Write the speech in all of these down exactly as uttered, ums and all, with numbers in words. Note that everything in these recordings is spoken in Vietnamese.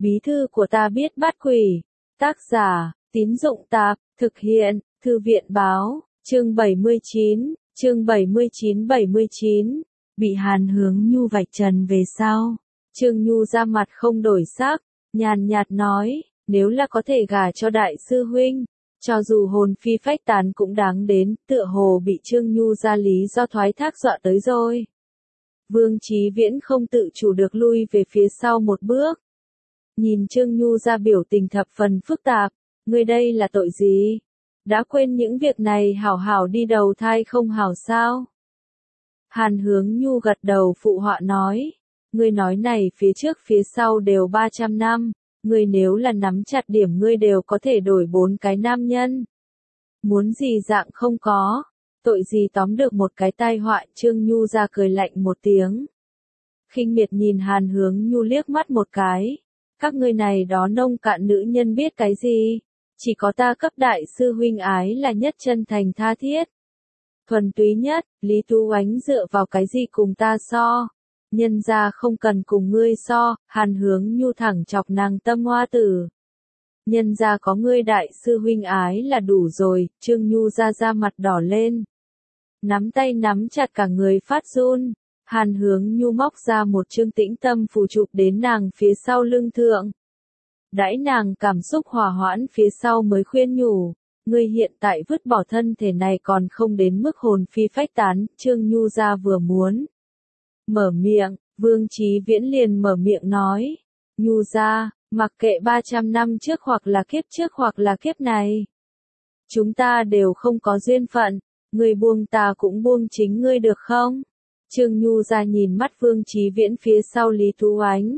Bí thư của ta biết bắt quỷ. Tác giả, Tín Dụng Tạp, thực hiện, Thư viện Báo, chương bảy mươi chín, chương bảy mươi chín bảy mươi chín, bị Hàn Hướng Nhu vạch trần về sau. Trương Nhu ra mặt không đổi sắc, nhàn nhạt nói, nếu là có thể gả cho đại sư huynh, cho dù hồn phi phách tán cũng đáng đến, tựa hồ bị Trương Nhu ra lý do thoái thác dọa tới rồi. Vương Chí Viễn không tự chủ được lui về phía sau một bước. Nhìn Trương Nhu ra biểu tình thập phần phức tạp, ngươi đây là tội gì? Đã quên những việc này hảo hảo đi đầu thai không hảo sao? Hàn Hướng Nhu gật đầu phụ họa nói, ngươi nói này phía trước phía sau đều ba trăm năm, ngươi nếu là nắm chặt điểm ngươi đều có thể đổi bốn cái nam nhân. Muốn gì dạng không có, tội gì tóm được một cái tai họa. Trương Nhu ra cười lạnh một tiếng. Khinh miệt nhìn Hàn Hướng Nhu liếc mắt một cái, các ngươi này đó nông cạn nữ nhân biết cái gì, chỉ có ta cấp đại sư huynh ái là nhất chân thành tha thiết. Thuần túy nhất, Lý Tú Ánh dựa vào cái gì cùng ta so? Nhân ra không cần cùng ngươi so. Hàn Hướng Nhu thẳng chọc nàng tâm hoa tử. Nhân ra có ngươi đại sư huynh ái là đủ rồi. Trương Nhu ra ra mặt đỏ lên, nắm tay nắm chặt cả người phát run. Hàn Hướng Nhu móc ra một chương tĩnh tâm phù chụp đến nàng phía sau lưng thượng. Đãi nàng cảm xúc hòa hoãn phía sau mới khuyên nhủ, ngươi hiện tại vứt bỏ thân thể này còn không đến mức hồn phi phách tán. Trương Nhu ra vừa muốn mở miệng, Vương Chí Viễn liền mở miệng nói, Nhu ra, mặc kệ ba trăm năm trước hoặc là kiếp trước hoặc là kiếp này, chúng ta đều không có duyên phận, ngươi buông ta cũng buông chính ngươi được không? Trương Nhu ra nhìn mắt Vương Chí Viễn phía sau Lý Tú Ánh,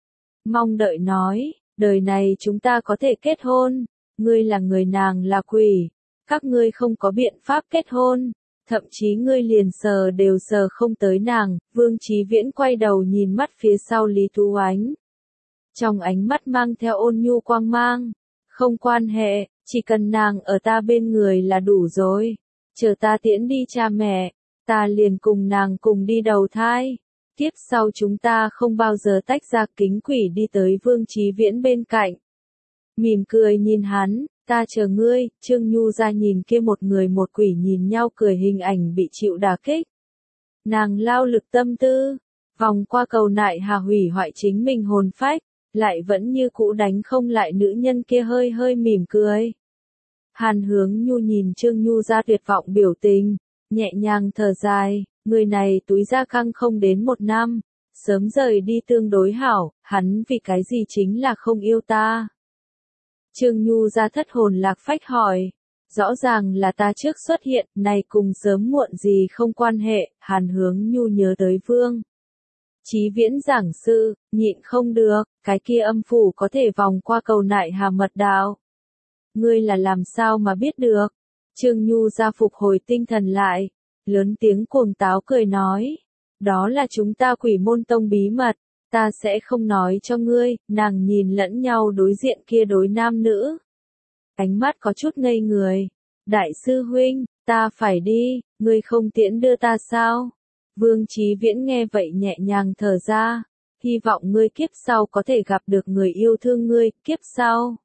mong đợi nói, đời này chúng ta có thể kết hôn, ngươi là người nàng là quỷ, các ngươi không có biện pháp kết hôn, thậm chí ngươi liền sờ đều sờ không tới nàng. Vương Chí Viễn quay đầu nhìn mắt phía sau Lý Tú Ánh, trong ánh mắt mang theo ôn nhu quang mang, không quan hệ, chỉ cần nàng ở ta bên người là đủ rồi, chờ ta tiễn đi cha mẹ, ta liền cùng nàng cùng đi đầu thai, tiếp sau chúng ta không bao giờ tách ra. Kính quỷ đi tới Vương Chí Viễn bên cạnh, mỉm cười nhìn hắn, ta chờ ngươi. Trương Nhu ra nhìn kia một người một quỷ nhìn nhau cười hình ảnh bị chịu đả kích. Nàng lao lực tâm tư, vòng qua cầu nại hà hủy hoại chính mình hồn phách, lại vẫn như cũ đánh không lại nữ nhân kia hơi hơi mỉm cười. Hàn Hướng Nhu nhìn Trương Nhu ra tuyệt vọng biểu tình, nhẹ nhàng thở dài, người này túi ra căng không đến một năm, sớm rời đi tương đối hảo, hắn vì cái gì chính là không yêu ta. Trương Nhu ra thất hồn lạc phách hỏi, rõ ràng là ta trước xuất hiện, này cùng sớm muộn gì không quan hệ. Hàn Hướng Nhu nhớ tới Vương Chí Viễn giảng sư, nhịn không được, cái kia âm phủ có thể vòng qua cầu nại hà mật đạo. Ngươi là làm sao mà biết được? Trương Nhu ra phục hồi tinh thần lại, lớn tiếng cuồng táo cười nói, đó là chúng ta Quỷ Môn Tông bí mật, ta sẽ không nói cho ngươi. Nàng nhìn lẫn nhau đối diện kia đối nam nữ, ánh mắt có chút ngây người. Đại sư huynh, ta phải đi, ngươi không tiễn đưa ta sao? Vương Chí Viễn nghe vậy nhẹ nhàng thở ra, hy vọng ngươi kiếp sau có thể gặp được người yêu thương ngươi. Kiếp sau?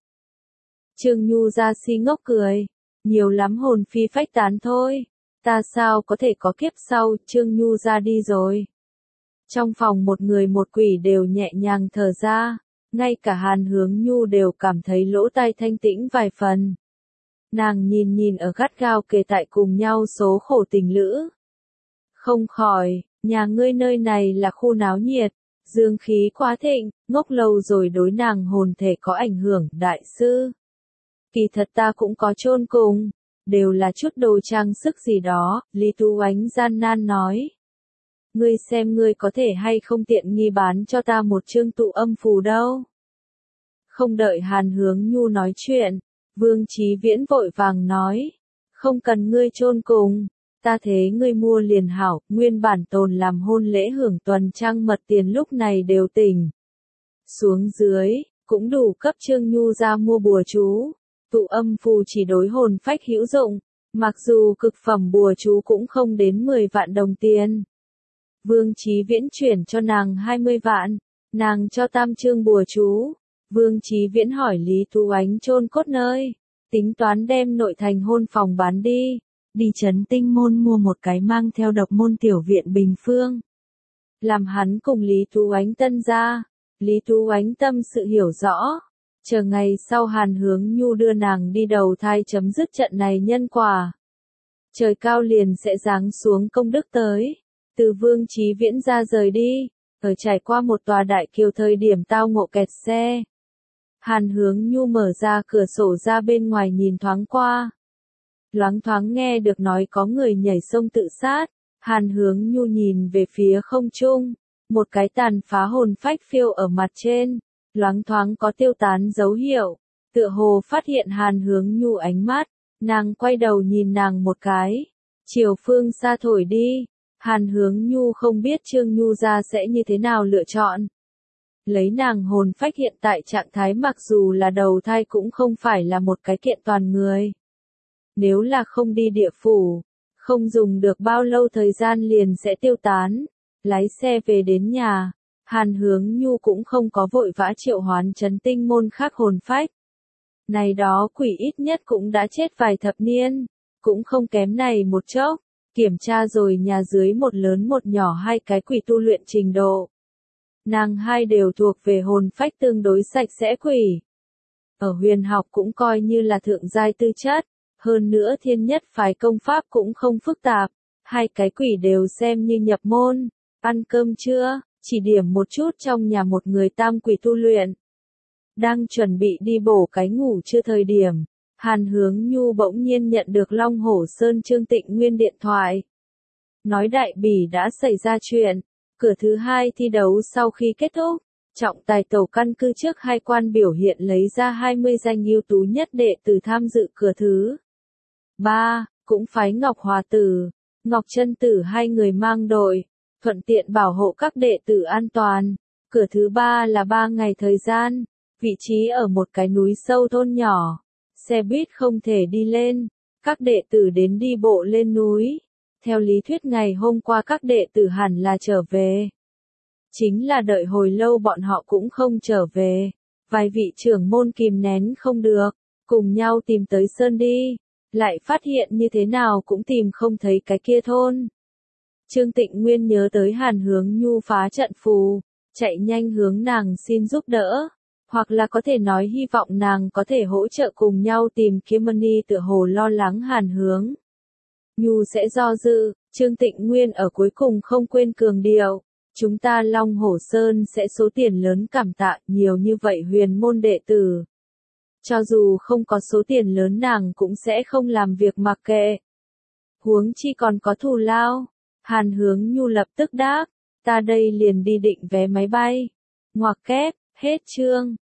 Trương Nhu ra si ngốc cười, nhiều lắm hồn phi phách tán thôi, ta sao có thể có kiếp sau. Trương Nhu ra đi rồi. Trong phòng một người một quỷ đều nhẹ nhàng thở ra, ngay cả Hàn Hướng Nhu đều cảm thấy lỗ tai thanh tĩnh vài phần. Nàng nhìn nhìn ở gắt gao kề tại cùng nhau số khổ tình lữ, không khỏi, nhà ngươi nơi này là khu náo nhiệt, dương khí quá thịnh, ngốc lâu rồi đối nàng hồn thể có ảnh hưởng. Đại sư, kỳ thật ta cũng có chôn cùng, đều là chút đồ trang sức gì đó. Lý Tú Ánh gian nan nói, ngươi xem ngươi có thể hay không tiện nghi bán cho ta một chương tụ âm phù đâu. Không đợi Hàn Hướng Nhu nói chuyện, Vương Chí Viễn vội vàng nói, không cần ngươi chôn cùng, ta thế ngươi mua liền hảo. Nguyên bản tồn làm hôn lễ hưởng tuần trăng mật tiền lúc này đều tỉnh xuống dưới, cũng đủ cấp Trương Nhu ra mua bùa chú. Tụ âm phù chỉ đối hồn phách hữu dụng, mặc dù cực phẩm bùa chú cũng không đến mười vạn đồng tiền. Vương Chí Viễn chuyển cho nàng hai mươi vạn, nàng cho tam chương bùa chú, Vương Chí Viễn hỏi Lý Tú Ánh chôn cốt nơi, tính toán đem nội thành hôn phòng bán đi, đi Trấn Tinh Môn mua một cái mang theo độc môn tiểu viện Bình Phương. Làm hắn cùng Lý Tú Ánh tân gia, Lý Tú Ánh tâm sự hiểu rõ, chờ ngày sau Hàn Hướng Nhu đưa nàng đi đầu thai chấm dứt trận này nhân quả. Trời cao liền sẽ giáng xuống công đức tới, từ Vương Chí Viễn ra rời đi, ở trải qua một tòa đại kiều thời điểm tao ngộ kẹt xe. Hàn Hướng Nhu mở ra cửa sổ ra bên ngoài nhìn thoáng qua. Loáng thoáng nghe được nói có người nhảy sông tự sát, Hàn Hướng Nhu nhìn về phía không trung, một cái tàn phá hồn phách phiêu ở mặt trên, loáng thoáng có tiêu tán dấu hiệu, tựa hồ phát hiện Hàn Hướng Nhu ánh mắt, nàng quay đầu nhìn nàng một cái, chiều phương xa thổi đi, Hàn Hướng Nhu không biết Trương Nhu gia sẽ như thế nào lựa chọn. Lấy nàng hồn phách hiện tại trạng thái mặc dù là đầu thai cũng không phải là một cái kiện toàn người. Nếu là không đi địa phủ, không dùng được bao lâu thời gian liền sẽ tiêu tán, lái xe về đến nhà, Hàn Hướng Nhu cũng không có vội vã triệu hoán Trấn Tinh Môn khác hồn phách. Này đó quỷ ít nhất cũng đã chết vài thập niên, cũng không kém này một chốc, kiểm tra rồi nhà dưới một lớn một nhỏ hai cái quỷ tu luyện trình độ. Nàng hai đều thuộc về hồn phách tương đối sạch sẽ quỷ. Ở huyền học cũng coi như là thượng giai tư chất, hơn nữa thiên nhất phái công pháp cũng không phức tạp, hai cái quỷ đều xem như nhập môn, ăn cơm chưa, chỉ điểm một chút trong nhà một người tam quỷ tu luyện. Đang chuẩn bị đi bổ cái ngủ chưa thời điểm, Hàn Hướng Nhu bỗng nhiên nhận được Long Hổ Sơn Trương Tịnh Nguyên điện thoại. Nói đại bỉ đã xảy ra chuyện. Cửa thứ hai thi đấu sau khi kết thúc, trọng tài tổ căn cứ trước hai quan biểu hiện lấy ra hai mươi danh ưu tú nhất đệ tử tham dự cửa thứ ba, cũng phái Ngọc Hòa Tử, Ngọc Chân Tử hai người mang đội, thuận tiện bảo hộ các đệ tử an toàn. Cửa thứ ba là ba ngày thời gian, vị trí ở một cái núi sâu thôn nhỏ, xe buýt không thể đi lên, các đệ tử đến đi bộ lên núi. Theo lý thuyết ngày hôm qua các đệ tử hẳn là trở về. Chính là đợi hồi lâu bọn họ cũng không trở về. Vài vị trưởng môn kìm nén không được, cùng nhau tìm tới sơn đi. Lại phát hiện như thế nào cũng tìm không thấy cái kia thôn. Trương Tịnh Nguyên nhớ tới Hàn Hướng Nhu phá trận phù, chạy nhanh hướng nàng xin giúp đỡ. Hoặc là có thể nói hy vọng nàng có thể hỗ trợ cùng nhau tìm kiếm Mani tựa hồ lo lắng Hàn Hướng Nhu sẽ do dự, Trương Tịnh Nguyên ở cuối cùng không quên cường điệu. Chúng ta Long Hổ Sơn sẽ số tiền lớn cảm tạ nhiều như vậy huyền môn đệ tử. Cho dù không có số tiền lớn nàng cũng sẽ không làm việc mặc kệ. Huống chi còn có thù lao. Hàn Hướng Nhu lập tức đáp, ta đây liền đi định vé máy bay. Ngoặc kép, hết chương.